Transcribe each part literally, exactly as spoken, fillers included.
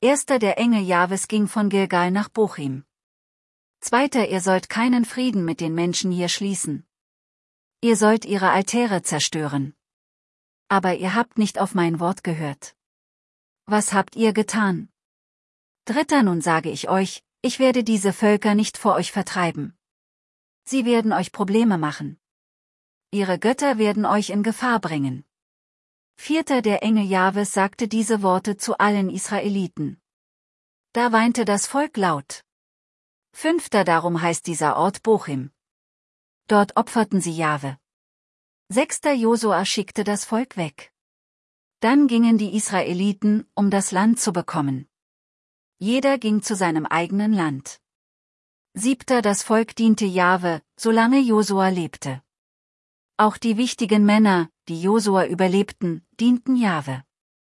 Erster der Engel Jahwes ging von Gilgal nach Bochim. Zweiter, ihr sollt keinen Frieden mit den Menschen hier schließen. Ihr sollt ihre Altäre zerstören. Aber ihr habt nicht auf mein Wort gehört. Was habt ihr getan? Dritter, nun sage ich euch, ich werde diese Völker nicht vor euch vertreiben. Sie werden euch Probleme machen. Ihre Götter werden euch in Gefahr bringen. Vierter, der Engel Jahwes sagte diese Worte zu allen Israeliten. Da weinte das Volk laut. Fünfter, darum heißt dieser Ort Bochim. Dort opferten sie Jahwe. Sechster, Josua schickte das Volk weg. Dann gingen die Israeliten, um das Land zu bekommen. Jeder ging zu seinem eigenen Land. Siebter, das Volk diente Jahwe, solange Josua lebte. Auch die wichtigen Männer, die Josua überlebten, dienten Jahwe.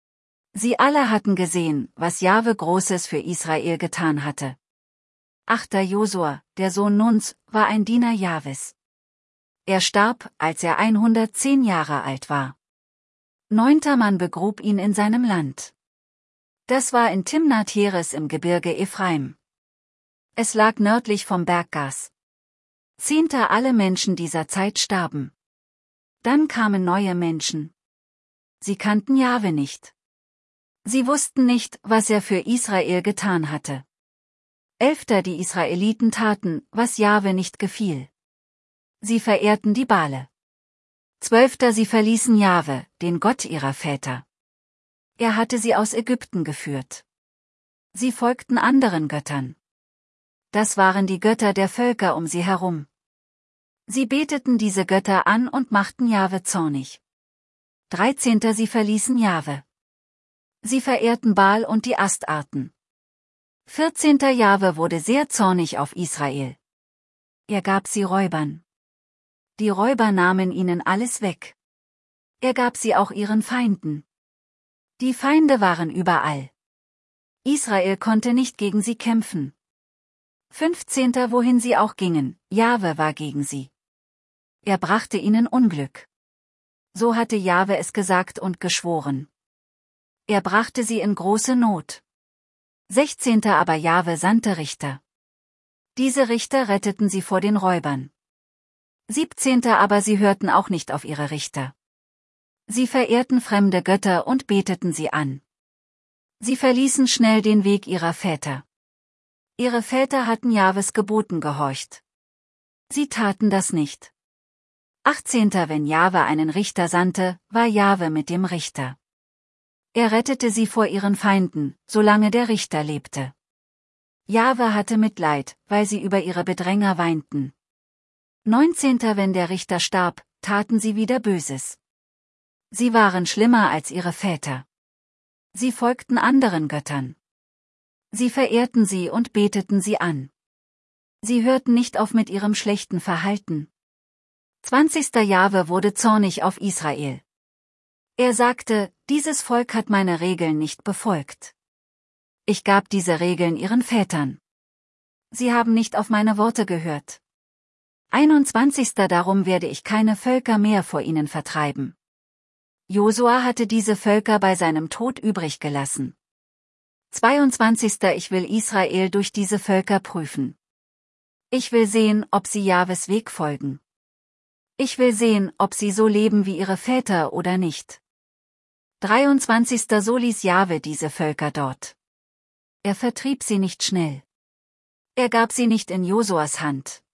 Sie alle hatten gesehen, was Jahwe Großes für Israel getan hatte. Achter, Josua, der Sohn Nuns, war ein Diener Jahwes. Er starb, als er hundertzehn Jahre alt war. Neunter, man begrub ihn in seinem Land. Das war in Timnath Heres im Gebirge Ephraim. Es lag nördlich vom Berg Gas. Zehnter, alle Menschen dieser Zeit starben. Dann kamen neue Menschen. Sie kannten Jahwe nicht. Sie wussten nicht, was er für Israel getan hatte. Elfter, die Israeliten taten, was Jahwe nicht gefiel. Sie verehrten die Bale. Zwölfter, sie verließen Jahwe, den Gott ihrer Väter. Er hatte sie aus Ägypten geführt. Sie folgten anderen Göttern. Das waren die Götter der Völker um sie herum. Sie beteten diese Götter an und machten Jahwe zornig. Dreizehnter, sie verließen Jahwe. Sie verehrten Baal und die Astarten. Vierzehnter, Jahwe wurde sehr zornig auf Israel. Er gab sie Räubern. Die Räuber nahmen ihnen alles weg. Er gab sie auch ihren Feinden. Die Feinde waren überall. Israel konnte nicht gegen sie kämpfen. Fünfzehnter, wohin sie auch gingen, Jahwe war gegen sie. Er brachte ihnen Unglück. So hatte Jahwe es gesagt und geschworen. Er brachte sie in große Not. Sechzehnter, aber Jahwe sandte Richter. Diese Richter retteten sie vor den Räubern. Siebzehnter, aber sie hörten auch nicht auf ihre Richter. Sie verehrten fremde Götter und beteten sie an. Sie verließen schnell den Weg ihrer Väter. Ihre Väter hatten Jahwes Geboten gehorcht. Sie taten das nicht. Achtzehnter, wenn Jahwe einen Richter sandte, war Jahwe mit dem Richter. Er rettete sie vor ihren Feinden, solange der Richter lebte. Jahwe hatte Mitleid, weil sie über ihre Bedränger weinten. Neunzehnter, wenn der Richter starb, taten sie wieder Böses. Sie waren schlimmer als ihre Väter. Sie folgten anderen Göttern. Sie verehrten sie und beteten sie an. Sie hörten nicht auf mit ihrem schlechten Verhalten. Zwanzigster, Jahwe wurde zornig auf Israel. Er sagte, dieses Volk hat meine Regeln nicht befolgt. Ich gab diese Regeln ihren Vätern. Sie haben nicht auf meine Worte gehört. einundzwanzigster Darum werde ich keine Völker mehr vor ihnen vertreiben. Josua hatte diese Völker bei seinem Tod übrig gelassen. zweiundzwanzigster Ich will Israel durch diese Völker prüfen. Ich will sehen, ob sie Jahwes Weg folgen. Ich will sehen, ob sie so leben wie ihre Väter oder nicht. dreiundzwanzigster So ließ Jahwe diese Völker dort. Er vertrieb sie nicht schnell. Er gab sie nicht in Josuas Hand.